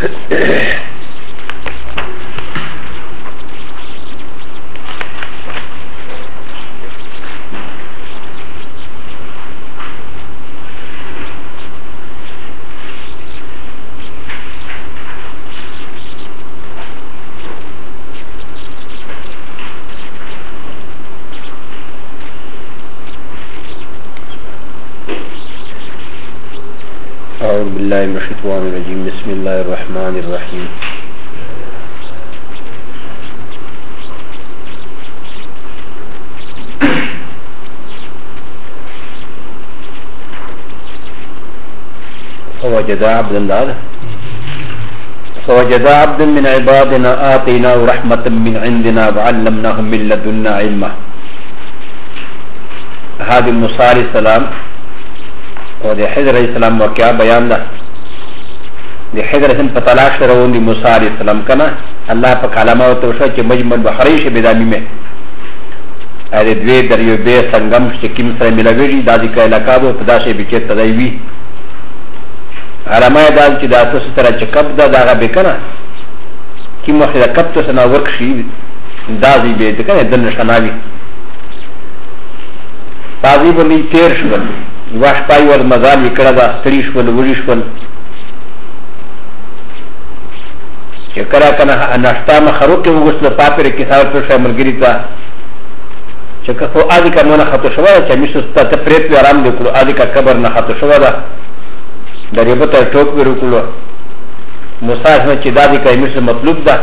أعوذ بالله من الشيطان الرجيم بسم الله الرحمن الرحيم فوجد عبدا من عبادنا آتيناه رحمة من عندنا وعلمناه من لدنا علما. هذا موسى عليه السلام و د حضر علیہ السلام واقعا بیان ده. د حضر اسم په طلاق سره ون د موسی علیہ السلام کنه الله په کلمه او توشه چې مجمل بحری شه بدامی مه ا د دوی دریو به سنگم چې کیم سره ملوي د دې کله کادو په داسې بچی تدایوي علامه دا چې د تاسو سره چې کب دا دغه به کنه کی مخه کب ته سنا ورک شي دا دې به کنه د نشناوي پازی باندې تیر شول واش پای ور مزال وکړه دا ستړي شول وړي شول چې کله کنه ناشتا مخروق کې وګسل پاپره کې ثابت پر شاملګری تا چې که خو اځي کومه خطو شو چې مشسته ته پریت آرام وکړو اځي کا قبر نه خطو شو دا دریبه ته ټوک ورکړو موسی چې دا دې کای مشه مطلوب ده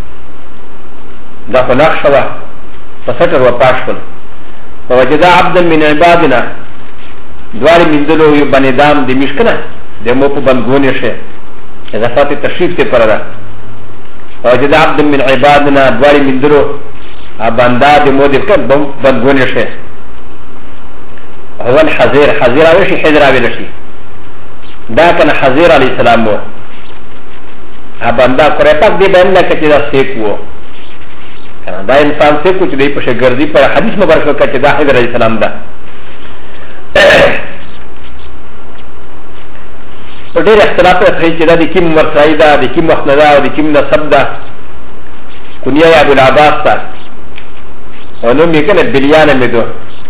دا په نقشه په ستر و پاشل ووجد عبدا من عبادنا دوار من دلو یو بندام د مشکنه د مو په بندګونه شه اضافات تشریف ته پردا ووجد عبدا من عبادنا دوار من دلو بندا د مو د بندګونه شه هو الحذير حذير او شي حذر او شي دا کنه حذير علی السلام وو بندا کړه پک دی باندې کچې دا سیک وو دا انسان سیک چې دی په شګردي پر حدیث مبارک کچې دا حذر علی السلام ده په ډېر اختلاف راځي چې دا د کوم مرسای ده د کوم وخت نه ده او د کوم نسب ده کنیه ابو العباس ده او نوم یې کنه بلیان مې ده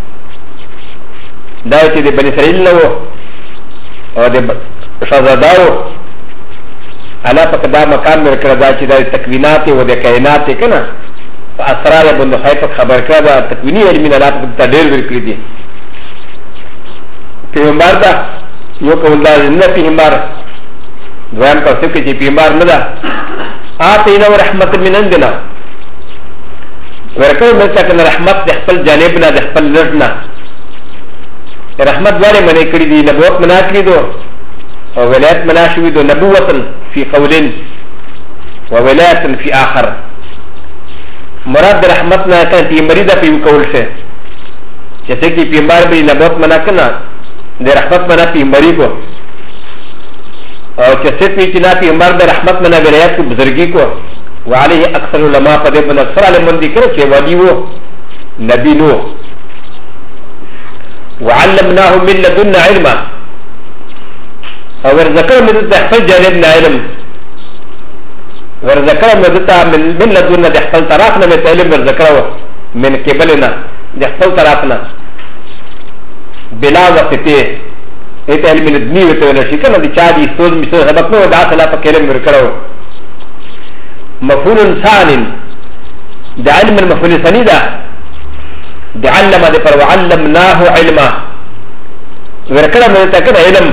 دا چې د بني اسرائیل نه وو او د شهزاده وو الله پاک دا مکان ورکړه دا چې د تکوینات او د کائنات کنه په اسرار باندې خبر کړه دا تکوینی علم نه لاته ته ډېر ورکړي دي پیغمبر دا یو کول دا نه پیغمبر دویم تاسو کې چې پیغمبر نه ده آتینا رحمت من عندنا ورکو مې څنګه رحمت د خپل جانب نه د خپل لږ نه رحمت والے منې کړی دي نبوت منا کړی دو او ولایت منا شوی دو نبوت فی قول و ولایت فی آخر مراد رحمت نه کړي پیغمبري دا په کول شه چې څنګه پیغمبر به نبوت منا کړه د رحمت منا پیغمبري کو او چې څه چې نه پیغمبر د رحمت منا ولایت کو بزرګي کو وعليه اکثر علماء په دې باندې اکثر علماء دي کړه چې ولی وو نبی نو وعلمناه من لدنا علما او ورزقنا من تحفظ جانبنا علم ورزقنا من لدنا تحفظ طرفنا من علم ورزقنا من قبلنا تحفظ طرفنا بلا واسطه ایت علم الدنی وته ولا شي کنه د چا دي سوز مثل سبق نو دا اصله په کلم ورکړو مفعول انسان د علم المفعول ثاني ده د علم د پر وعلمناه علما ورکړه مې ته کنه علم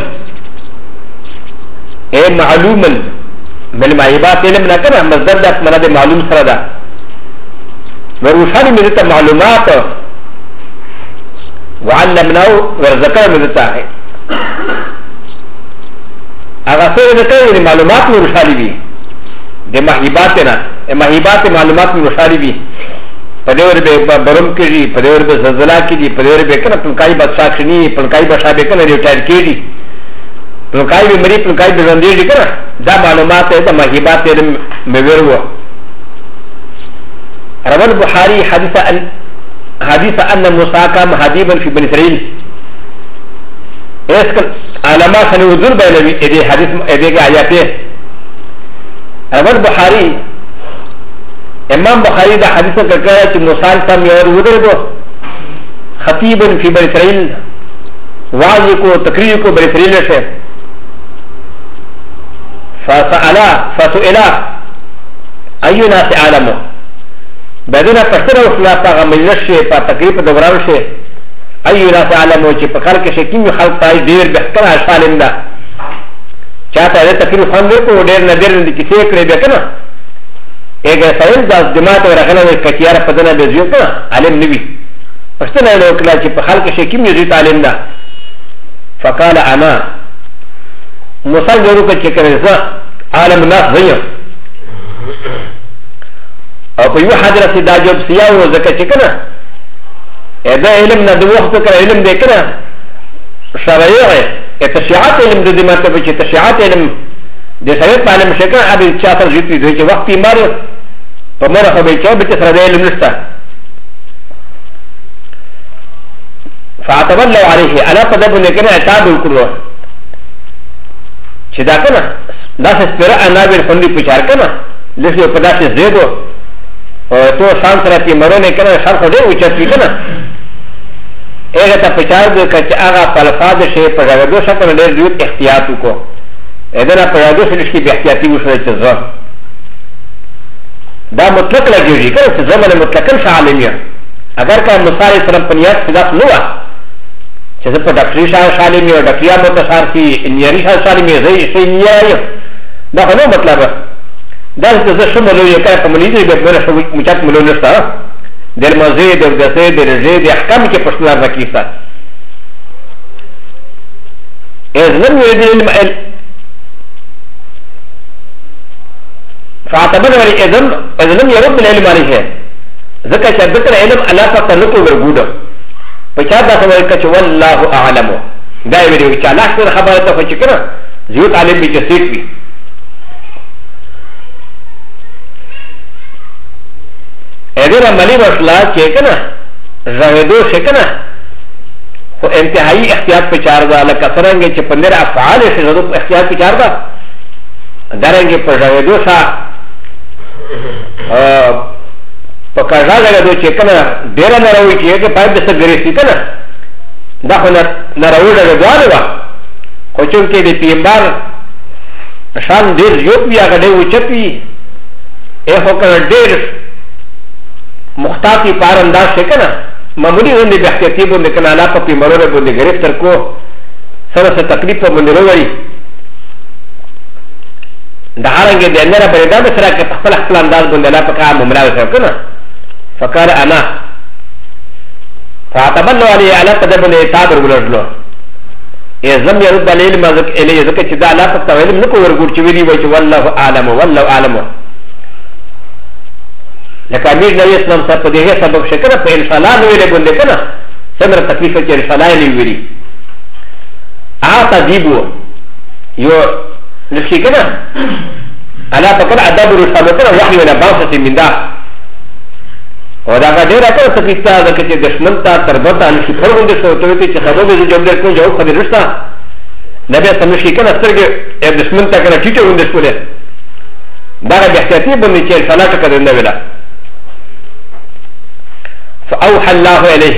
اے معلوما من معیبات علم نه کنه مصدر د اسمه د معلوم سره ده وروشاني مې ته معلومات وعلمناه ورزقنا من التاهي اغسر ذكر معلومات من رشالي بي دي محيباتنا محيبات معلومات من رشالي بي پدور بے برم کری پدور بے زلزلہ کی دی پدور بے کنا پلکائی بادشاہ شنی پلکائی بادشاہ بے کنا ریٹائر کی دی پلکائی بے مری پلکائی بے زندگی دی کنا دا معلومات ہے دا محیبات علم مور ہوا روى البخاري حديث أن موسى كان مهديبا في بني إسرائيل اسكن علامات سنوزر بين هذه حديث هذه آياته اول بخاري امام بخاري دا حدیث کرکڑا چی موسیٰ سام یور ودر دو خطیب فی بنی اسرائیل واضح کو تقریر کو بنی اسرائیل سے فسئلا ایو ناس عالمو بعدنا پشتر وصلا پا مجلس شے پا تقریر پا دوران شے ایو ناس عالمو چی پا خلق شے کمی خلق تائی دیر بحتر عشالم دا چاہتا ہے تقریر خان دیکھو دیر ندیر ندی کسی اکڑے بیکنا ایک سائل دا دماغ و رغلا وی کچیار پدنا بیزیو کنا عالم نبی پشتر ایلو اکلا چی پا خلق شے کمی زیت عالم دا فقال انا موسیٰ جورو کا چکر ازا عالم الناس زیم او پا یو حضر سی دا جوب سیاو زکا چکنا دا علم نا دو وقت کر علم دیکنا شرعیو ہے تشریعات علم دو دیمات پا چی تشریعات علم دی سویت پا علم شکنا ابی چاہتر جیتی دوی چی وقتی مارو پا مرا خوبی چاو بیتی سر دا علم نشتا فاعتباللو علیه علا پا دبو نکنا اعتاب کرو چی دا کنا دا سپیرا انابیر خوندی پچار کنا لسیو پا دا سی زیدو تو شان سره تی مرونه کنه شان خو ډیر وچتوي کنه هغه ته پچار دې کچ هغه په الفاظ شي په غوډو شکل ډیر دیو احتیاط وکړو اذن په یادو سره شي به احتیاطي وشو چې زه دا مطلق لګیږي کنه چې زمونه مطلقاً عالمیه اگر کا مثال سره پنیات صدا نو وا چې په ډاکټري عالمیه ډاکټریا متصارفي انجینری عالمیه زي شي نیایو دا نو مطلب دا زه شمولو یې کار کومې دي به مله شو مچات ملو نشته د مزه د دسه د رجه د احکام کې پښتنار نکیسه اذن یې د علم فاعتبر اذن يرد العلم عليه ذکر چې ذکر علم الله تعالی کو ورغوډه په چا دا کوي چې والله اعلم دا ویل چې الله خبره ته چې کړه زیات عالم به چې سیټ وي اگر عملی مسئلہ چیکنا رغدو شکنا خو انتہائی احتیاط پہ چار دا لکا سرنگے چی پندر افعال شکنا احتیاط پہ چار دا درنگے پر رغدو سا پا کجا رغدو چیکنا دیرہ نروی چیئے پایب دستا گریسی کنا دا خو نروی رغدو آلوا خو چونکہ دی پیمبار شان دیر زیوت بھی آگا دیر وچت بھی اے خو کنا دیر مختاطی پار انداز سے کنا معمولی ہونے بحثیتی بندے کنا علاقہ پی مرور بندے گرفتر کو سر سے تکلیف پر بندے رو گئی دہارنگے دے اندر بریدہ بسرا کہ پخپل اخفل انداز بندے علاقہ کہا ممراو سر کنا فقال انا فاعتباللو علیہ علاقہ دے بندے اتابر گلرلو ازم یرد العلم علیہ ذکر چی دا علاقہ تا علم نکو ورگور چویلی ویچ واللہ عالم واللہ عالم لکه امیر نبی اسلام صاحب په دې سبب شکر په ان شاء الله نو ویلې بوله کنه څنګه تکلیف چې ان شاء الله یې ویلي تجيبو يو نفسي كده على فكرة أداب الرسالة كده وحي ولا باوسة من ده ودا غير كده تكيستا ذا كده دشمنتا تربطا نشي فرغون دشو تويتي تخبو بيزي جوب ده كون جوب خدي رشتا نبي أسمشي كده استرق دشمنتا كده تيجو من دشو ده ده بيحتياتي بني تشيل فلاك كده النبي ده فأوحى الله إليه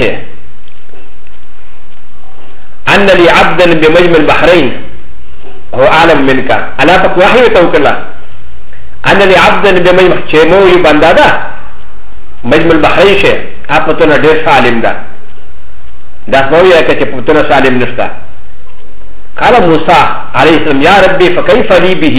أن لي عبدا بمجمع البحرين هو أعلم منك ألا فك وحي وتوكل أن لي عبدا بمجمع شيمو يبندادا مجمع البحرين شيء أبطنا دير سالم دا داس مويا كتبطنا سالم نشتا قال موسى عليه السلام يا ربي فكيف لي به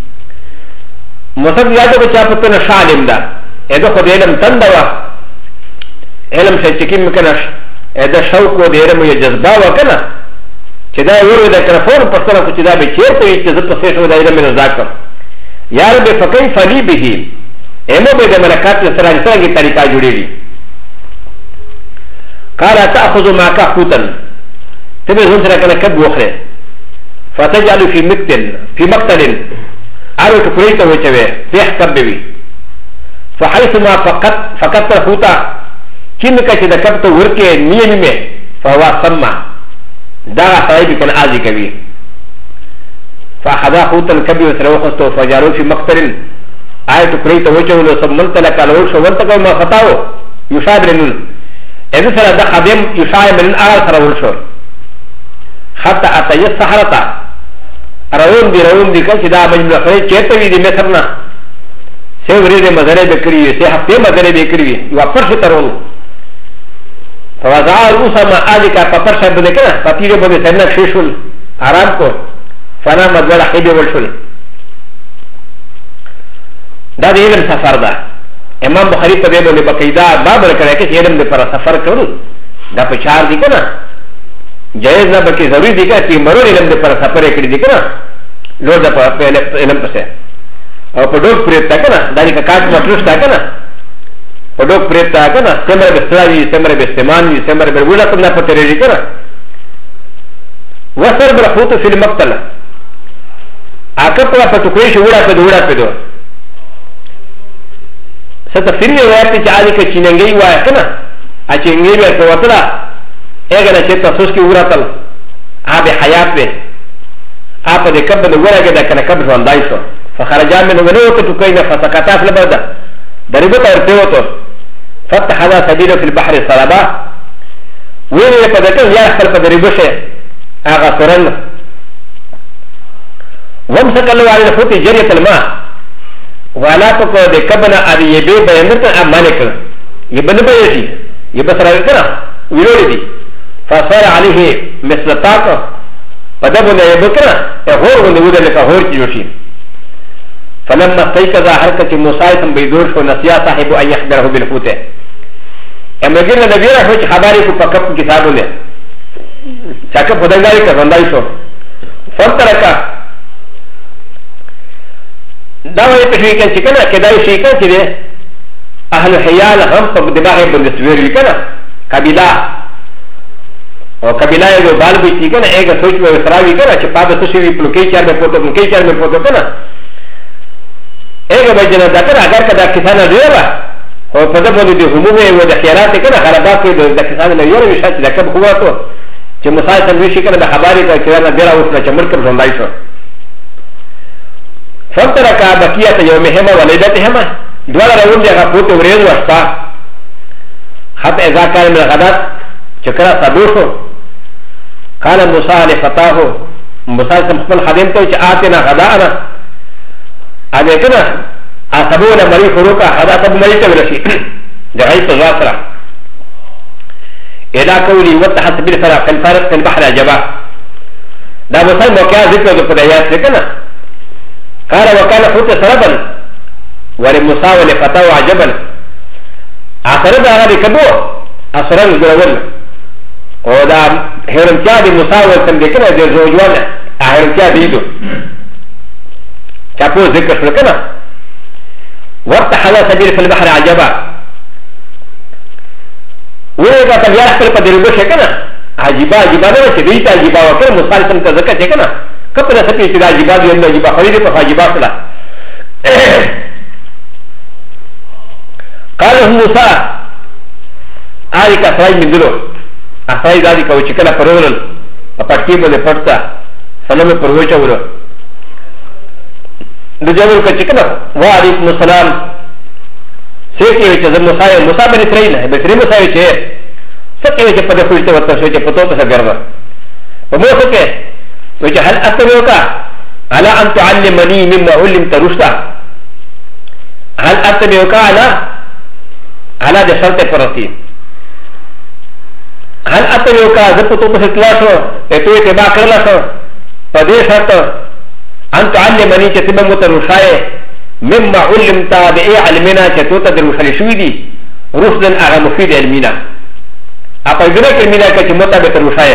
موسى يادو بچاپطنا سالم دا إذا خد علم تندوا علم سيچكيم مكنش اذا شوق و ديره مو جذبا وكنا چدا ورو دا کرفون پستنا کو چدا به چیرته چې زه په څه شو دا علم نه ذکر یا رب فكيف لي به ایمو به د ملکات سره څنګه طریقہ جوړیږي قال تاخذ معك حوتا تبي زون سره کنه کب وخره فتجعل في مقتل ارو کپریته وچوي په کبوي فحيثما فقط حوتا كيمكا كده كبتو وركي نيمي فهو سمع دا صاحب كان عازي كبير فأخذا خوتا كبير وسروخته فجاروا في مقتل آية تقريت وجهه ثم تلك الوش وانتقى ما خطاو يشابه لنون إذا سلا ده خادم يشابه من آل سراولشو حتى أتى السحرة روون دي كان شدا مجمع خريج چهتوي دي مصرنا سيوري دي مزاري بكري سي هفته مزاري بكري يوفرش ترون فوضع الروسا ما آلكا فپرش بدكنا فطير بده سنة شيشول آرام کو فنا مدولا حيبه والشول دا دي علم سفر دا امام بخاري په دې باندې بقیدا باب راکړی چې علم د پر سفر کړو دا په چار دي کنه جایز نه بلکې ضروري دي چې مرور علم د پر سفر کړی دي کنه لو د په علم پسه او په ډوک پرېتا کنه دا دې کاټ مټرس تا کنه په ډوک پرېتا کنه سمره بستراوي سمره بستمانوي سمره برګولا څنګه په ترېږي کنه وسر برخوت فی المقتل اکه په ټوکې شو وړه په دوړه په دوړه ستفسير روایت چې عادي کې چینګي وای کنه ا چینګي ورته وتلا اګه نه چې تاسو کې وراتل ا به حیات به اپ دې کبه د ورګه د کنه کبه وندای شو فخرج منه ولو تکوینه فسقطا في البلد دربته ورته وته فتح هذا سبيل في البحر الصلابه وين يقدر يا خلف دربشه اغا سرن ومسك الله على الفوت جريه الماء ولا تكو د كبنا ادي يبي بينت امانك يبن بيتي يبصر كنا ويلودي فصار عليه مثل طاقه فدبنا يبكنا هو ونود لك هو جوشي فلما استيقظ حركه موسى بيدور ونسيا صاحب ان يخبره بالفوت اما جينا نبي راح خبري کو فقط كتابه له چاکه پدنګاری کړندای شو فرترکا دا وایي په شي کې چې کنه کدای شي کې چې اهل حیال هم په دماغ باندې سویر کنه قبیله او قبیله یو بال به چې کنه هغه سوچ به وسراوي کنه چې پاده څه شي په کې چار به پوتو کې چار به پوتو کنه هغه به جنا دا کنه اگر کدا کسانه دیوا او په دغه باندې د همومه او د خیرات کنه خرابات د کسانه نه یو وشات د کب هواته چې مسایل وشي کنه د خبرې کا چې نه ډیر اوس چې مرکب ژوندای شو فترك بقيه يومهما وليلتهما دولا راون دي غفوت وريد وشتا حتى اذا كان من الغدات شكرا صدوشو قال موسى لفتاه موسى سمخبل خدمته چې آتنا غداءنا اگه كنا اصبونا مريخ روكا غداء تب مريخ تبلشي دعيت الغاسرة الى قولي واتحت بالفرق الفارق في البحر عجبا دا موسى موكيا ذكر ذو قدايات لكنا قال وكان حوت سربا ولموسى ولفتاه عجبا اعترض على كبو اسرن جرول ودا هرمتيا دي موسى وسندكنا دي زوجوانا هرمتيا ديدو كابو ذكر شركنا وفتح هذا سبيل في البحر عجبا ويقول تبيا احتل قدر بشكنا عجبا عجبا نوش ديتا عجبا وكذا موسى سنتذكر شكنا كبر سبي سيدا عجبا دي عجبا خريدي فعجبا سلا قال موسى آيك أسرائي من دلو أسرائي ذلك وشكنا فرورل أپتكيب لفرطة سلام پروچا ورو دجاور كشكنا وعليكم السلام سيكي وچه موسى بن إسرائيل بسري موسى وچه سكي وچه پده خوشته ورطا وچه پتو پسا گرده وموسى كه وچه هل أتبعوك على أن تعلمني مما علمت رشدا هل أتبعوك على ده شرط فرطي هل أتبعوك زبطو پس اطلاع اتو اتباع کرلا شو پده شرط أن تعلمني چه تبا مترشای مما علمت بئي علمنا چه توتا در رشای شوی دی رشدن اغا مفید علمنا اپا گنک علمنا که متا بترشای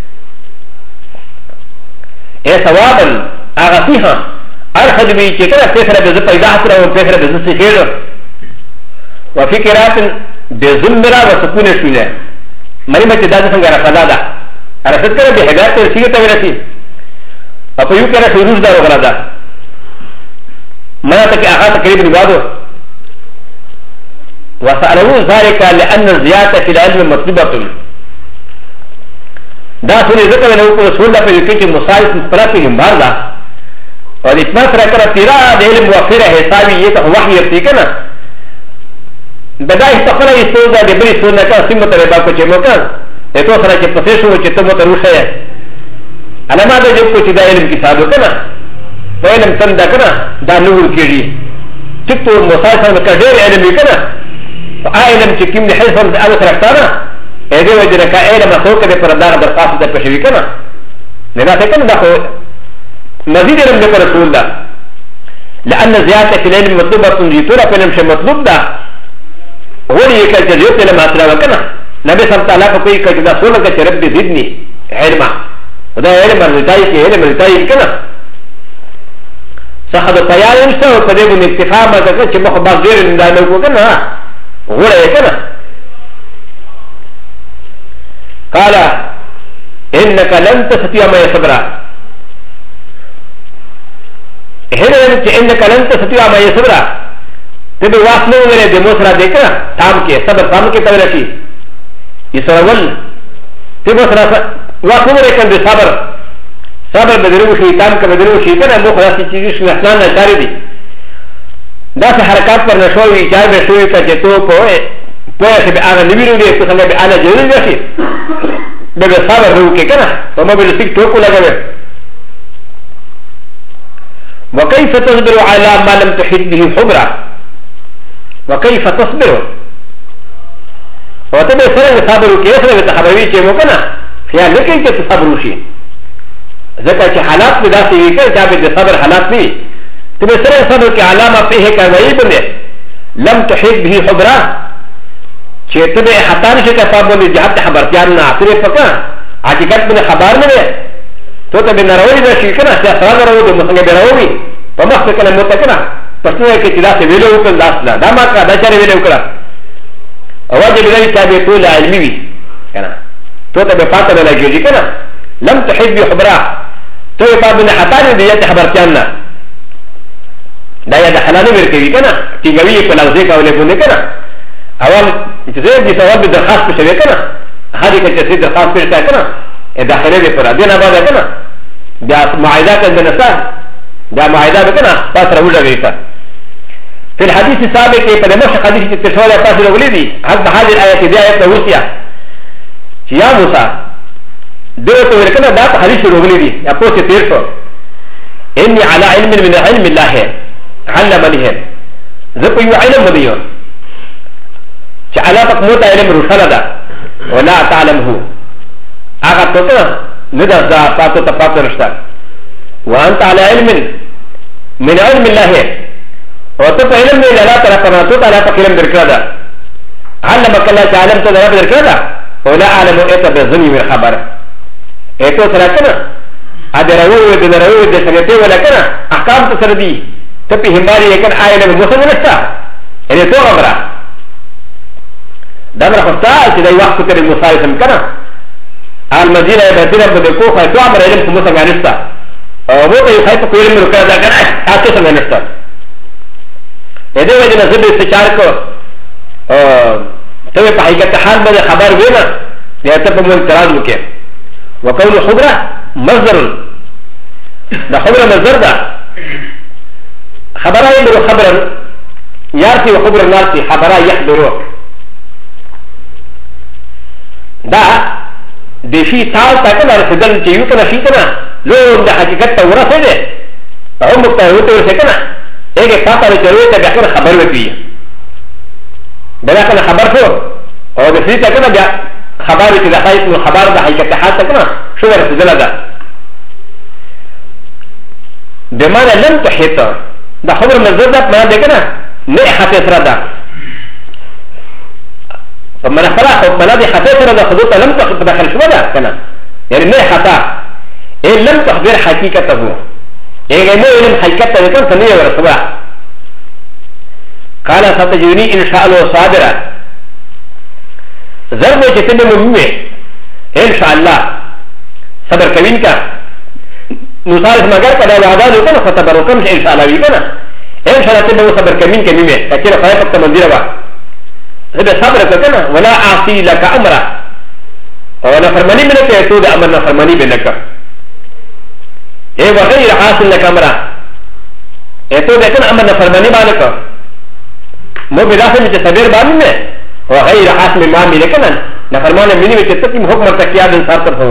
اے ثوابا اغا فيها ارخد بي چه کنا پیسر بزر پیدا حسر و پیسر بزر سخیر وفي قراءة بزمرا وسكون شوينه مريم ابتداء سنگا رفضا دا رفض كنا بحقات ترسيگه تغيرتي اپا يو كنا شروز دا وغلا دا منا تك آغا تقريب نبادو وسألوه ذلك لأن الزيادة في العلم مطلوبة دا سوني ذكر انه رسول الله پر يكي چه مصائف مصطلح پر همبار دا او د اتمام سره کنه تیرا د علم وفره حسابي یې ته وحي ورتي کنه بدای استخلا یې سوزا د بری سونه کا سیمه ته با کو چې مو کا اته سره چې پسې شو چې ته مو ته روشه علامه د جو کو چې د علم کې ساده کنه په علم څنګه کنه دا نور کېږي چې ته مصاصه کا ډېر علم کنه علم چې کوم د حساب د اړه راځي ا دې وجه راکا علم خو کې پر دا درخواست د پښوی کنه نه دا څنګه دا خو مزيد علم ذكر رسول الله لأن زيادة في العلم مطلوبة جيتورا في العلم مطلوب ده هو اللي يكاد جزيوت لما أسرع وكنا نبي سبت الله فكوي كجدا سولك رب زدني علما وده علم الرتايك علم الرتايك كنا صحد الطيار يمسا وقدم الاكتفاء ما تكاد شمخ بعض غير من دانوك وكنا هو اللي كنا قال إنك لن تستطيع ما يصبر هنا انك لن تستطيع ما يصبر تبي واصل ولا دموسرا ديكا تام كي صبر تام كي تبرشي يسرول تبي واصل ولا كان صبر صبر بدرو شيء تام كبدرو شيء كان مو خلاص چیز شو احسان نشاري دي دا حرکات پر نشوي چار به شوي کا تو پوهه سے انا نبيرو دي تو څنګه به انا جوړ شي به صبر وکي کنه په مو به سټ ټوکو لګوي وكيف تصبر على ما لم تحد به خبرا وكيف تصبر وتبي سرق صبر كيف تحبوي شيء ممكن خيال لك انت تصبر شيء ذكر حالات بداسي يكن جاب الصبر حالات ني تبي سرق صبر كعلامه فيه كوي بني لم تحد به خبرا شيء تبي حتى نشي تصبر لجهات خبرتيان اخر فكا حقيقت من خبر نه تو ته بنروي ده شي کنه چې سره راو د مسنګ بنروي په مخ کې کله مت کنه پښتو کې چې داسې ویلو وکړ دا ما کا دا چاره ویلو وکړه اواز دې لري چې به ټول علمي وي کنه تو ته به پاته نه لګيږي کنه لم تحب خبره تو په بنه حتا دې ته خبرتيان نه دا یا د حلال ورکوي کنه چې غوي په لوځي کولې بونه کنه اول چې دې ثواب درخواست شوی کنه هغه کې چې درخواست پېښه کنه داخله دي پر دینه باندې کنه دا معاهده کنه نسا دا معاهده وکنه تاسو راوړل ویتا په الحديث السابق کې په دمشق حدیث کې تشوال تاسو راغلي دي حق هذه الايه دي ايه توصيه چې یا موسی دغه ورکنه دا حدیث راغلي دي یا په څه تیر شو اني على علم من علم الله علمني زه په یو علم باندې چې علاقه موت علم روشنه ده ولا تعلمه اغا توتا ندر دا پاتو تا پاتو رشتا وانت على علم من علم الله وتو علم من الله تعالى فناتو تعالى فكرم بركادا علمك الله تعالى تعالى بركادا ولا اعلم ايتا بظني من خبر ايتو سراكنا ادراوي بدراوي دسنتي ولا كنا احكام تسردي تبي همباري يكن علم مسلم نشتا يعني تو خبره دمر خطا چې دا وخت کې مصالحه کنا المدينه بدينه بدكوفه تو امر علم في موسى غانستا او هو يخاف كل من ركعه كان حتى سنغانستا اده وجه نسب استشار کو تو په حقیقت حال باندې خبر وینا یا ته په مون اعتراض وکړي وقول خبره مصدر دا خبره مصدر ده خبره یې خبره یارتي وخبره نارتي خبره يحضروا دا د شي تال تا کنه رسیدل چې یو کنه شي کنه لو د حقیقت ته ورسېده او موږ ته ورته کنه هغه پاته لري چې بیا خبر وکړي بیا کنه خبر شو او د شي ته کنه بیا خبر چې د حقیقت خبر د حقیقت حالت کنه شو ورسېدل ده بمعنى لم تحيط دا خبر مزدد ما ده کنه نه حته سره ده فمن خلاص من هذه حقيقة هذا خذوط لم تدخل شو ده كنا يعني ما خطأ إن لم تخبر حقيقته إيه ما علم حقيقته كان ثانية ولا صباح قال ستجدني إن شاء الله صابرا ضرب جتنا مهمة إن شاء الله صبر كمين كان نصارف مگر كذا وعدان وكنا فتبركم إن شاء الله ويكنا إن شاء الله تبغى صبر كمين كميمة كثير خايف تمنزيرا هذا صبر كنا ولا أعطي لك أمرا ولا فرماني منك يتود أمرنا فرماني بنك إيه وغير حاصل لك أمرا تو لكن أما نفرماني بالك مو بداخل تبير بامي وغير حاسم مامي لكن نفرمان مني وتتكلم حكم ارتكياد الصارت هو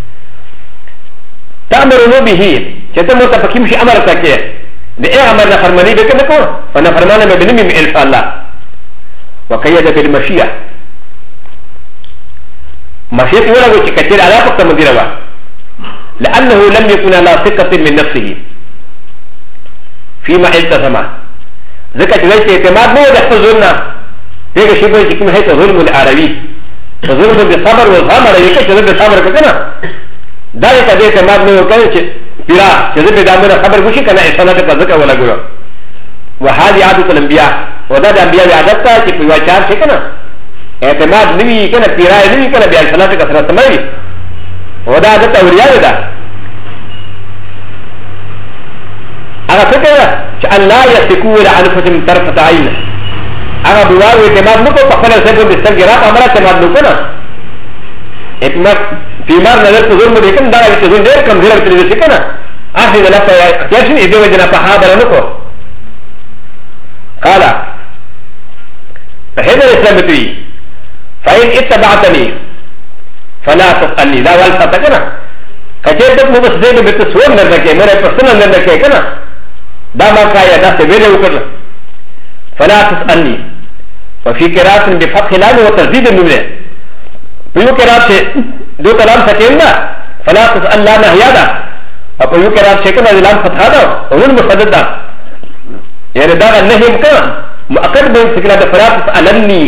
تأمرون به كتم متفكيم شيء أمر تكيه لأي أمر نفرماني بكنكو فنفرمان مبني من إلف الله وكيد بالمشيئة مشيئة ولا وجه كثير على فقط مديرة لأنه لم يكن على ثقة من نفسه فيما التزم ذكرت ليس اعتماد مو يحفظنا هيك شيء يكون هيك ظلم العربي ظلم بالصبر والغمر يكتب بالصبر كنا ذلك هذا اعتماد مو كان بلا جذب دامنا خبر وشي كان إشارة كذا ولا غيره وهذه عادة الأنبياء وده الأنبياء عادتها في وجهان شيء كنا اعتماد نبي كنا بيرا نبي كنا بيعشلات كثرة سماوي وده عادة أولياء ده أنا فكرة أن لا يستكوا إلى أنفسهم طرفة عين أنا بوار اعتماد نكو فقال سيكون بالسجرات أمر اعتماد نكونا اعتماد في مار نظر تزور مديكن دارا بتزور دير كم زيرا بتزور سيكنا آخر ذلك يرشن إذا وجنا فحابر نكو قال فهذا الإسلام بتوي فإن اتبعتني فلا تسألني لا والفتكنا كجيبك مبسزين بتسور نرنكي مرة پرسنة نرنكي كنا دا ما كايا دا سبيل وكرنا فلا تسألني وفي قراءة بفتح لام وتزيد النمرة فيو قراءة دو كلام سكيننا فلا تسأل لا نهيادا وفيو قراءة شكنا لام فتحا دا ونون مصدد دا يعني دا النهي مكان مؤكد بين سكنا دا فلا تسألني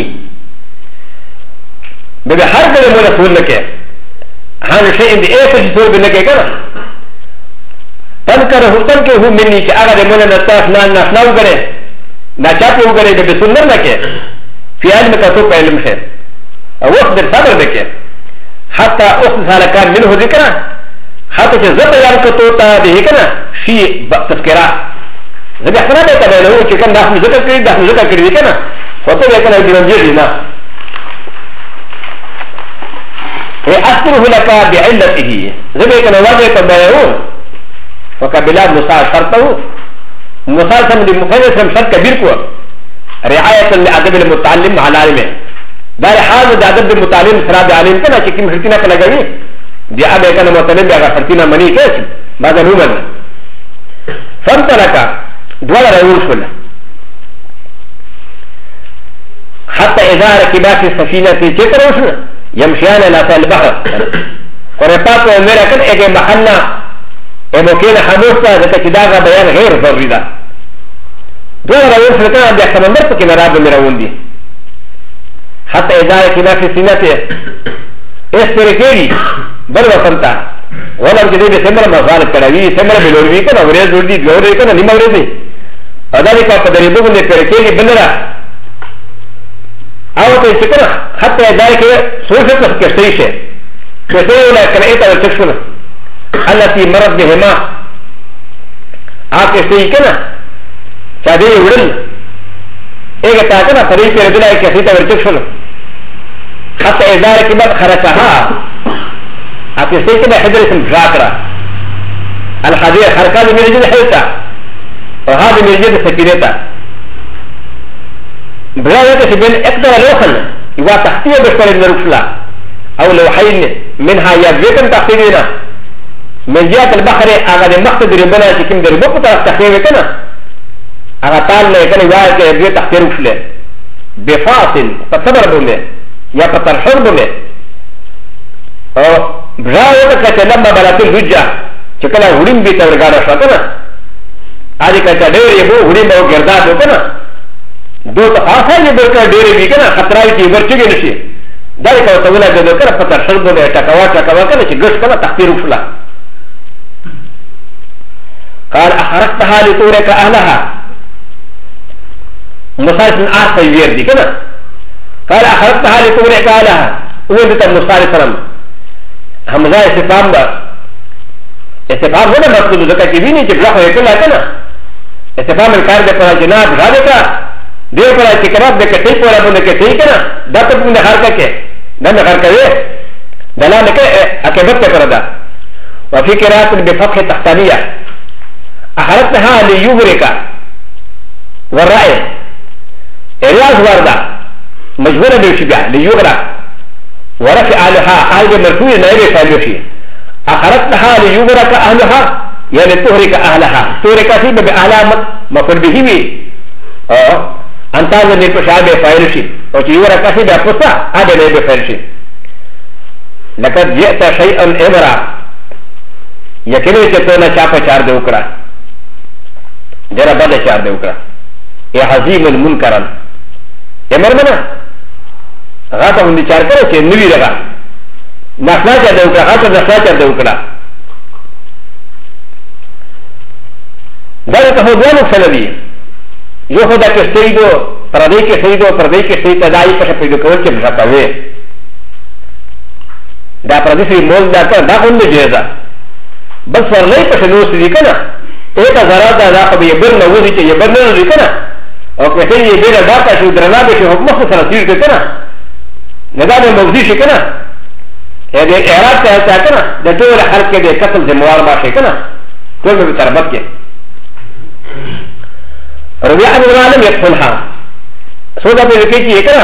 ببحر كده من رسول لك هذا شيء دي ايه تجسور بنك كده تنكره تنكه مني كأغا من نستاف نحنا وغيره نشاط وغيره ده بسنر لك في علمك تو علم خير او اخبر صبر لك حتى اخذ لك منه ذكرى حتى تزبط يالك توتا به كده في تذكرة زي احنا ده تبعه كان نحن ذكر كده كده فتو كده بنجينا أذكره لك بعلته زي كان واجه تبايعون وكبلاد موسى شرطه موسى سمد المفيد شرط كبير كو رعاية لأدب المتعلم على علمه دار حال أدب المتعلم سراب علم كنا كم حرتنا كنا جميع دي أبي كان متعلم بأغا حرتنا مني كيس بعد نومن فانطلق دولا رؤوس كله حتى إذا ركبا في السفينة تكروشنا يمشيان إلى البحر ورفاق ومركن إجي محلنا إموكين حموسة ذكتداغا بيان غير ضروري ده دولا رؤوس لكنا عند يحتمل كنا راب المرون دي حتى إذا ركبا في السفينة استركيري بل وصلتا ولم تجد سمر مزار الكراوي سمر بلوري كنا وريز ولدي بيوري كنا نما وريزي وذلك فدريبوه من استركيري بلنا أو تذكر حتى ذلك سوفت كشتيشة كشتيشة ولا كنائت على التكشنة التي مرت بهما كشتيشة كنا شادي ورل إيه تاكنا فريق رجلا كشتيشة على التكشنة حتى ذلك ما خرجها كشتيشة كنا حجر اسم جاكرا الحديث حركات من رجل حيثا وهذا من رجل سكينتا برادة سبيل اقدر لوخل يوا تحتيه بشكل النرفلا او لوحين منها يبيتن تحتينا من جهة البحر اغا مقصد ربنا تكيم دربوك طرف تحتيه كنا اغا طال لكن يوا يبيت تحتيه رفلا بفاصل فصبر بمي يا فترشر بمي برادة كتلما بلاتي الهجة چکلا هوریم بیتا ورگانا شاكنا آدي كتا دير يبو هوریم باو گرداد وكنا دو تفاصيل اللي بكره ديري بيكنا خطراي تي ورچگي نشي ذلك وتولا ذكر فتر شرب ده تكوا كنا شي غش كنا تحقير فلا قال اخرجتها لتورك اهلها مصالح اخر يير دي كنا قال اخرجتها لتورك اهلها وانت مصالح سلام حمزه استفهام ده استفهام هنا مقصود ذكر كبيني جبلا هيكلا كنا استفهام الكار ده پر جناب ذلك دير پر اعتراف ده کتي پورا بند کتي کنا دا ته بند هر ککه دا نه هر کوي دلا نه کې اکبت پر دا وفي قراءه بفتح تحتانيه اخرتها ليبرك والرأي رياض وردا مجبورة بوشبع ليغرى ورفع أهلها أهل مرفوع نائب فالوشي أخرتها ليغرك أهلها يعني تهرك أهلها تهرك فيه بأهلها مفعول به أنت هذا نيبشا بفالوشي ويغرك فيه بأفصا هذا نائب فالوشي لقد جئت شيئا إمرا يكني تكون شافا شار دوكرا جرى بدا شار دوكرا يا عظيم المنكرا امر منا غاتا هندي شار كره چې نوی رغا نخلا چا دوکرا غاتا نخلا چا دوکرا دا ته هو دوه فلدي یو خدا کې سیدو پردې کې سیدو پردې کې سید تدای په پیدا کول چې مشاپوي دا پردې سي مول دا ته دا هم نه جيزه بس ورلې په نو سړي کنه ایک زرا دا خو به بل نه وځي چې بل نه وځي کنه او په دې یې ډېر دا کا شو درنا به حکم سره تیر کنه نه دا به موضوع شي کنه دې اراده ته کنه د ټول حرکت کې د قتل ذمہوار ماشي کنه ټول به تربت کې ربيع بن العالم يدخلها سودا به کې کې کنه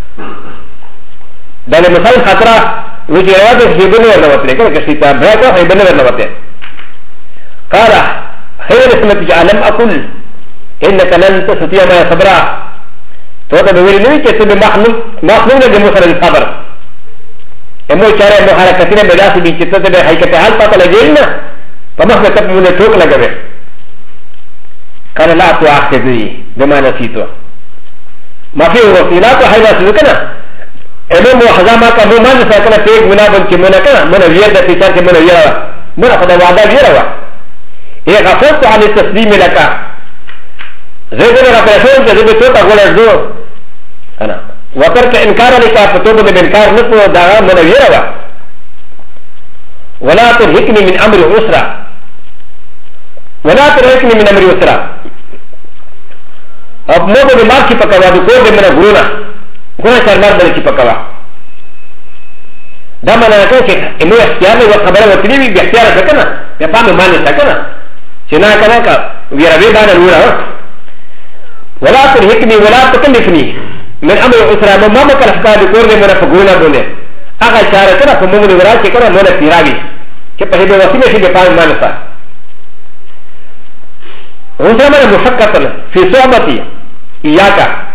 دا له مثال خطر وجه راځي چې بل نه ورته کنه چې تا بیا کوه بل نه ورته قال خير اسمك لم أقل إنك لن تستطيع ما صبرا توقع بولي نوي كتب مخلوق لمخرج الصبر امو چاره محركتين بلاسي بي كتب بحيكة حال پاتا لجيلنا فمخنا كتب من توق لگوه قال لا تؤاخذني بما نسيته ما فيه وصيلات وحيلا سلوكنا امو محزاما کا مو مان ساکنا تیگ منابن کی منا کنا منا ویر دا تیچان کی منا ویرا منا خدا وعدا ویرا ايه غفلت عن التسليم لك زيدنا غفلتون كذب توتا قول الزور انا وترك انكار لك فتوب بانكار نقوى دعا من ويرا ولا ترهكني من امر اسرى ولا ترهكني من امر اسرى اب مو دماغ کی پکوا دو کو من غرونا غرونا شرمار بل کی پکوا دا معنی ہے کہ انو اختیار نے وہ خبر وتلی بھی اختیار کنا یا پام مان سکنا چنا کنا کا ویرا وی باندې ورا ولا ترهكني ولا تكلفني من امر اسرى ما مكل افكار کور دې مره فغونا بوله هغه چاره کړه په موږ ورا چې کړه مولا پیراوي چې په دې وسیله شي په پام باندې تا وزمره مشقه في صحبتي اياك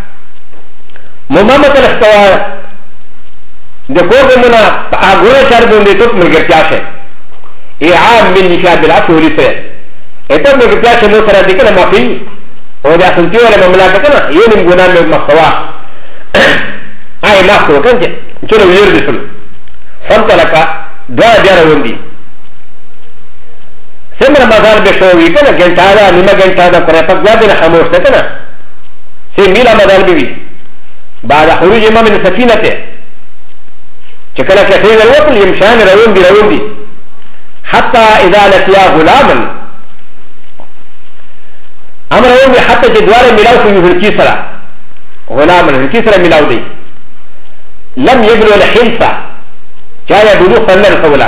مما مكل افكار د کور دې منا هغه چاره باندې ټوک ملګرتیا شه اعام من نشاد بالعفو لسه اته مې په پلاټ مو سره دې کنه معافي او دا سنتي ولا مملکه کنه یو نیم ګنا مې مخوا آی ما خو کنه چې نو ویل دي فهمت لك دا بیا روندي سمره بازار به شو وی کنه ګنټا دا نیمه ګنټا دا پر په ځای نه خاموش ده کنه سي میلا بدل بي بعد خروج امام من السفينه چې کله کې څنګه وروتل يمشان روندي حتى اذا لقيا غلاما امر يوم حتى جدوار ملاو في الكسرى غلام الكسرى ملاو دي لم يبلغ الحنسة جاء بلوغ فنن الخولا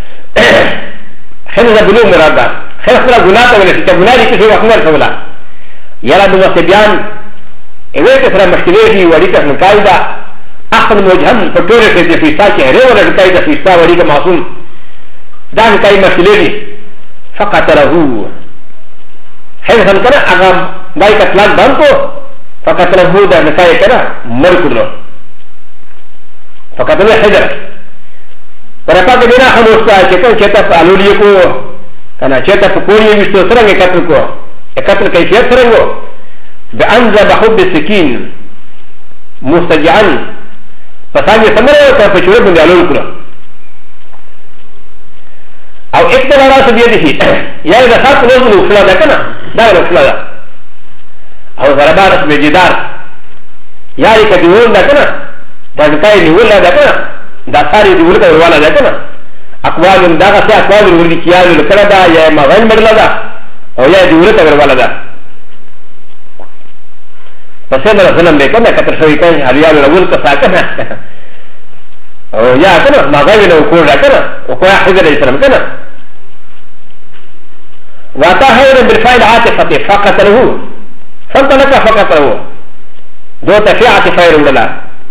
حنسة بلوغ مرادا خلق غلاتا ولا تتبنا لي كسر وخنن الخولا يلا بمسبيان ايه كسرى مشكلة وليك من قاعدة احسن موجهم فطورة في ساكي هري ولا قاعدة في ساكي وليك معصوم دان كاي مشكلة فقتله حيث كان اغام داي كتلان بانكو فقتله دا نساي كنا مركض فقتله حجر ورفاق بنا خموستا چکن چتا فعلولي کو كنا چتا فقوري وشتو سرنگ قتل کو قتل كيفيت سرنگو بأنزا بحب السكين مستجعان فساني سمره وكا فشور من دعلول كنا او اكتنا راس بيده يا اذا خاص نظم الوصلا دا كنا دا الوصلا دا او ضربا رسم جدار يا لك ديول دا كنا دا زكاي ديول دا كنا دا ساري ديول دا ولا دا كنا اقوال دا غسي اقوال ورلي كيان لكنا دا يا مغان مدلا دا او يا ديول دا ولا دا فسيدنا سلام بكنا كتر شوي كان ريال الاول كساكنا او يا كنا مغان لو كون دا كنا وكو حجر الاسلام كنا واتى هيرا بالفعل عاطفته فقتله فانطلق فقطعه دو تفيعة فير ولا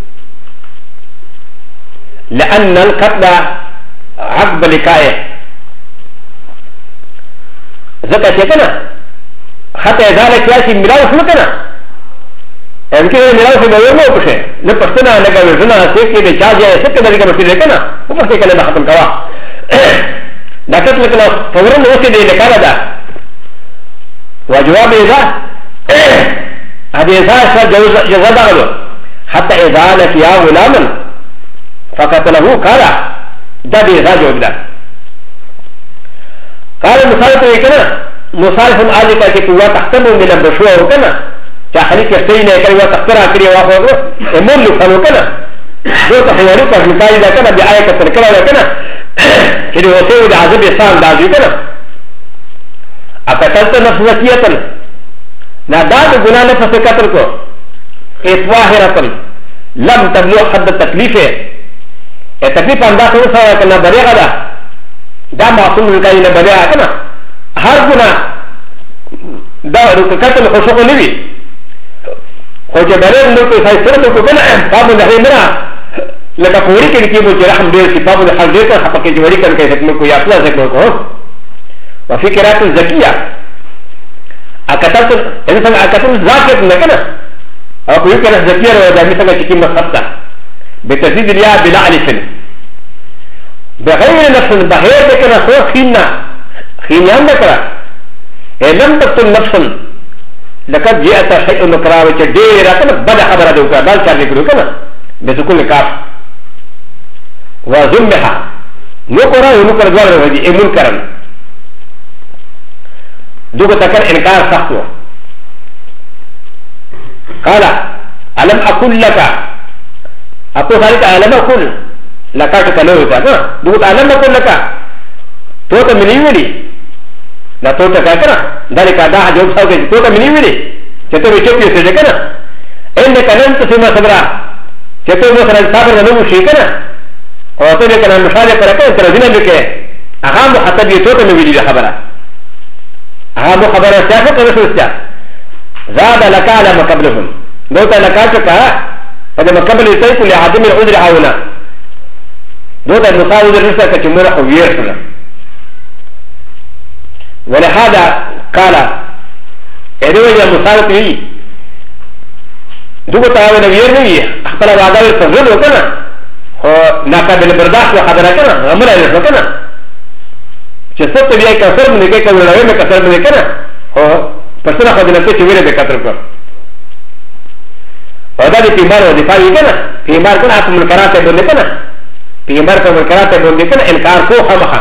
لأن القتل عقب لكائه زكاة كنا حتى ذلك يأتي ملاوس مكنا يمكن أن ملاوس بيومه بشيء نبستنا نقل الزنا سيكي لشاجة سكة ذلك مسير كنا وفرسي كنا نحطم كوا لكن لكنا فورا نوسي دي لكانا وجواب إذا هذه إذا جزا دغلو حتى إذا لكيا غلاما فقتله قال ده بإذا جواب ده قال مصالح كنا مصالح آلك كتوا تحتمل من البشوة وكنا تحريك يستينا كتوا تخترع كريا وافوه امون لفنو كنا دو تحيانيك مكاي ده كنا بآية كتنكرا ده كنا كده وسيو ده عذب إسان ده عزيو كنا أقتلت نفس وسيئة ناداد گناہ نفس قتل کو اتواهرة لم تبلغ حد التكليف التكليف انداز وصا كنا بريغا دا معصوم الكاي بريغا كنا هر گناہ دا قتل خشوق نوي خو چې بريغ نو کو فیصله کو کنه باب نه مرا لکه پوری کې کې مو رحم دې چې باب نه حل دې کا حق کې جوړی کړي کې کو یا خپل ذکر کو وفكرات الزكيه أكتبت إنسان أكتبت ذاكر نكنا أو كل كنا ذكير ولا مثلا كي مخطط بتزيد الياء بلا ألف بغير نفس بغير كنا سو خينا نكرا لم تقتل نفسا لقد جاءت شيء نكرا وجدير كنا بدا خبر دوكا بل كان كنا بسكون كاف وزمها نكرا ونكرا دوار ودي منكرا دوغو تكر انكار سخته قال ألم أقول لك أقول ذلك ألم أقول لك تكلوه دوغو ألم أقول لك توتا منيولي لا توتا كاكرا ذلك داها جوب سوكي توتا منيولي چتو بچوكي سجكنا إنك لن تسمى صبرا چتو مثلا صبر نمو شيكنا وطو لكنا مشاهدة كركنا ترزينا بك أغام حتى بيتوتا منيولي لخبرا هذا خبر السياسة ورسولة زاد لك على مقبلهم دوتا لكاتك هذا مقبل يسيك لعدم العذر هاونا دوتا المصاوذ الرسالة كتمورة خويرسنا ولهذا قال إذن يا مصاوذ لي دوتا هاونا ويرنوي أخبر الوعداء الفضل وكنا ناقابل برداشت وحضركنا غمرا يرسلكنا چې څه ته بیا کثر باندې کې کوي لوي مې کثر باندې کنه هو پسنه خو دې نه چې ویره به کثر کړ او دا دې پیمار او دفاع یې کنه پیمار کنه اته منکرات باندې کنه پیمار په منکرات باندې کنه انکار کو خامخا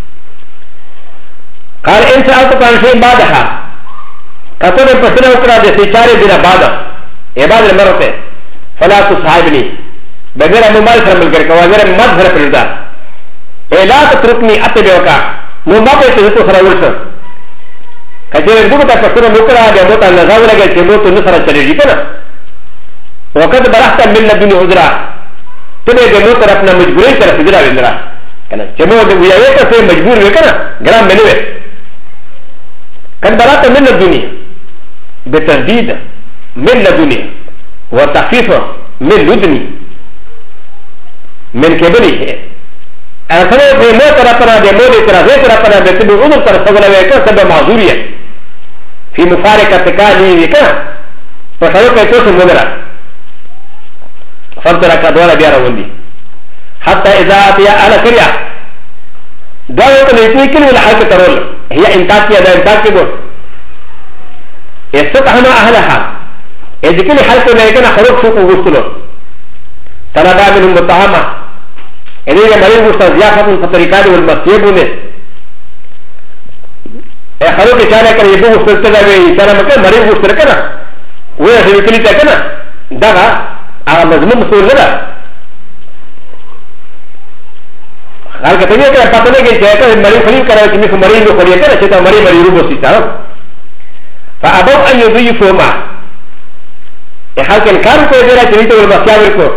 قال ان سالت عن شيء بعدها کته په پسنه وکړه د سچاره دینه بعد عبادت المرته فلا تصاحبني بغیر موبایل سره ملګری کوه غیر مذهب پردا الا تتركني اتبعك نو ما په څه ته سره ورسره کله دغه تاسو سره وکړه د موته نظر لګی چې موته نه سره چلیږي کنه وقت برحت من الدنيا عذرا ته د موته طرف نه مجبورې طرف عذرا وندرا کنه چې مو د ویاوي ته مجبور وکنه ګرام منوي کله برحت من الدنيا بتشديد من الدنيا وتخفيف من لدني من كبري أنا في موت ربنا بموت رزق ربنا بتبي أمور ترسل ويكا سبب معذورية في مفارقة تكالي ويكا فشلوك يتوس المدرة فانترك دولا بيارا وندي حتى إذا أتيا على كريا دولا كنيتي كل ولا حاجة ترول هي إنتاكية ده إنتاكية دو استطعنا أهلها إذا كل حاجة نيكنا خروج سوق وغسلو تنادى منهم متهمة إذا مريض مستضيافة فطريقات والمسيبون خلوك شارع كان يبو مستلتنا ويشارع مكان مريض مستلتنا ويا سيكلي تكنا دغا مضمون مسؤول لنا قال كتبه كده پتہ نہیں کہ جیسا مريض خليل کرا کہ میں مريض کو خليل کرا چتا مريض روبو سيتا فابو ان يضيفوا ما حال كان كان کو دے رہا چیتے والمسیاور کو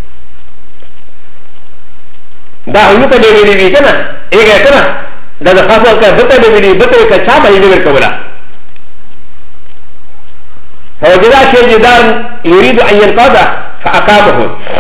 دا هنو ته دی ویلی کنه ایګه کنه دا د خاصه کا دته دی ویلی دته کا چا باندې ور کولا فوجد شيء جدار يريد ان ينقض فاقامه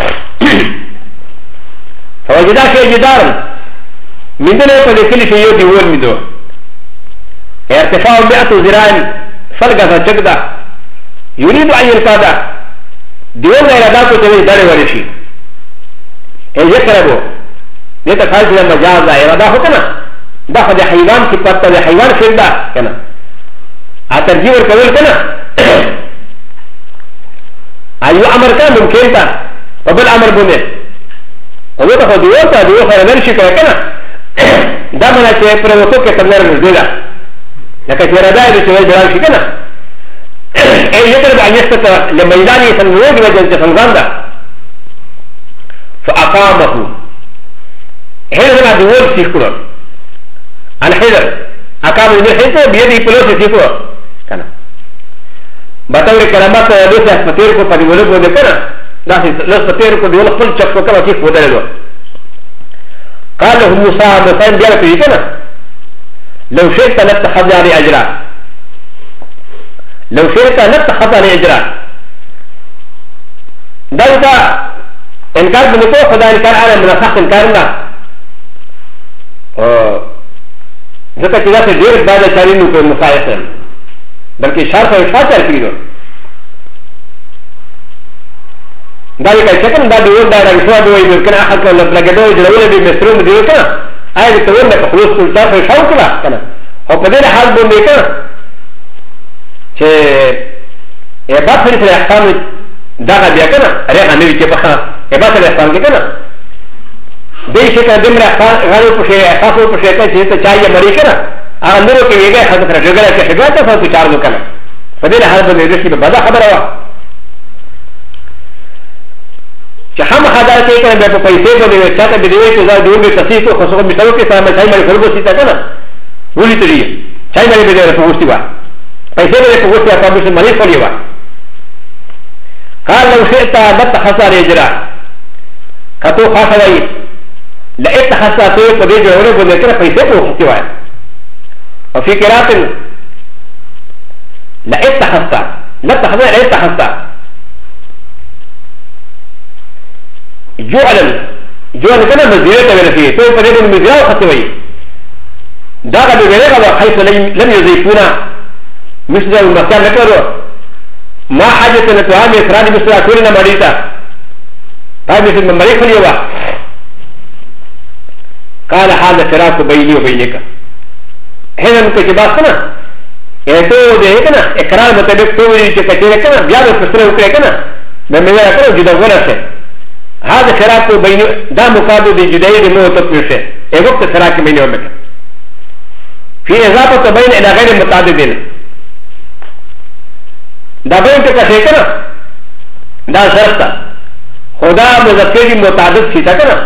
فوجد شيء جدار من دون يقول كل شيء يودي ول مدو ارتفاع 100 ذراع فلقى فجدا يريد ان ينقض ديون ارادات تبي دار ورشي اي يقربو نتفاعل المجاز اراده هكذا دخل حيوان في قطه حيوان شده كنا اترجيح الكبير كنا ايو امر كان ممكن تا قبل امر بني وهو تاخذ ديوتا ديو خير شيء كنا دا منا چې پر وته کې تمنر مزيدا لکه چې راځي چې وای بلال شي كنا اي يقرب ان يستطيع لميدان يسنوه وجه فنغاندا فاقامه هذا ديول سيكور الحذر اقام الحذر بيده بلوس سيكور كنا بطور كلمات لوس اسمتير کو پدیولو کو دکنا دا لوس پتیر کو دیول خپل چک کو کما چیف ودلو قال له موسى مثلا بيان في كنا لو شئت لاتخذ علي اجرا لو شئت لاتخذ علي اجرا دا انكار بنكو خدا انكار على منافق انكارنا ځکه چې دا څه ډېر بعد چارینو په مخالفت بلکې شرط او اشاره کړی دا یې کوي چې دا ډېر دا راځي دا وایي کنه اخر کله لګیدو جوړول دي مستروم دی کنه آی ته ونه په خلاص ټول تاسو شاو کړه کنه او په دې حال باندې کنه چې یې په خپل سره احکام دا بیا کنه رغه نه وي چې په هغه په احکام کې کنه دې شي کنه دمر غالو په شی اساسو په شی ته چې ته چای مری کنه هغه نور کې ویګه خاطر سره جګړه کې حاجت ته څه چارو کنه په دې حال باندې دې شي به بدا خبره وا چې هم خدای ته کنه په پیسې باندې چاته دې وي چې دا دوی به تاسو کو خصوصا مثالو کې سره چای مری خلکو سي تا کنه ولې ته دی چای مری به په وستي وا پیسې به په وستي تاسو به مری خولي وا قال لو شئت لاتخذ اجرا کتو خاصوي لاتخذت تو قدي جوړو په ذکر پیسې په وخت وای او فی قرات لاتخذت جعل كنا مزيرة ورفيه تو قدي من مزيرة وخت وای دا غو ویلګه حيث لم يضيفونا مثل المكان لكرو ما حاجه لطعام افراد مثل اكلنا مريتا هذا مثل من مريخ اليوم قال هذا فراق بيني وبينك هنا مكتبات كنا ايتو ده كنا اقرار مطابق تو كتير كنا بيار فسره وكره كنا بمن كنا جدا ولا شيء هذا فراق بيني دا مقابل دي جداي دي مو تطبيشه اي وقت فراق بيني وبينك في اضافه بين الى غير متعددين دا بين كشي كنا دا شرط خدا مذکر متعدد سیتا کنا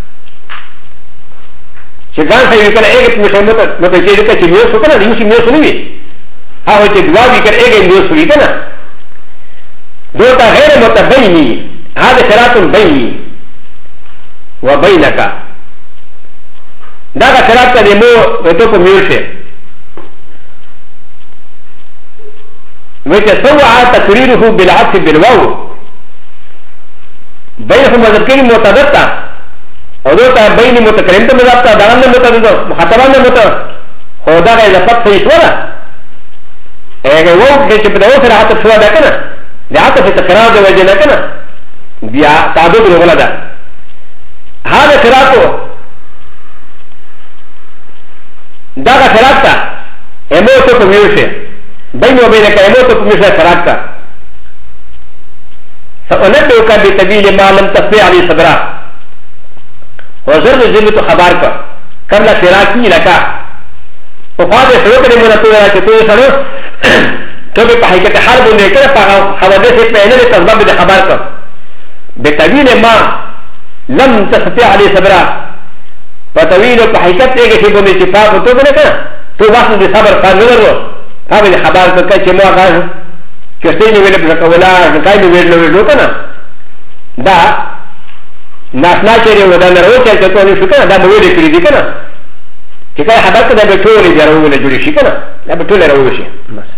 چې ځان سره کله ایک مشمت متجه دې چې نیوس وکړه یو شی نیوس نه وي هغه چې دوا وی کړ ایک نیوس وی کنه دوتا غیر متبینی هذا شرط بینی وبینک دا شرط دې مو ته په میوشه وتسوع تقريره بالعطف بالواو بينهم مذكر متضاد ودوتا بين متكلم مضاد داران متضاد مخاطبان متضاد خدا اذا فتح يسولا ايه وو چې په دغه سره عطف شو ده کنه د عطف تکرار د وجه نه کنه بیا تعدد ولا ده هذا قراءته دا قراءته اموت کو میوشه بين وبينك اموت کو میوشه قراءته فأنبئك بتبيل ما لم تستطع عليه صبرا وزرد زلت خبارك قبل فراقي لك وقال سلوك لمنطورة كتوه تو به حقیقت حال بنده کنه حوادث پیدا ده تسبب ده خبر کن بتویل ما لم تستطيع عليه صبرا فتویل په حقیقت ایگه شی بنده چی پاک تو کنه کنه تو وقت ده صبر کار نگرو تا به خبر کن چه ما آغاز کسی نویل بزکولا نکای نویل نویلو کنه دا ناسنا چیره و دا نرو چه تو نشو کنه دا مویل کری دی کنه چه که خبر کنه به طول جارو جوری شی کنه دا به طول رو شی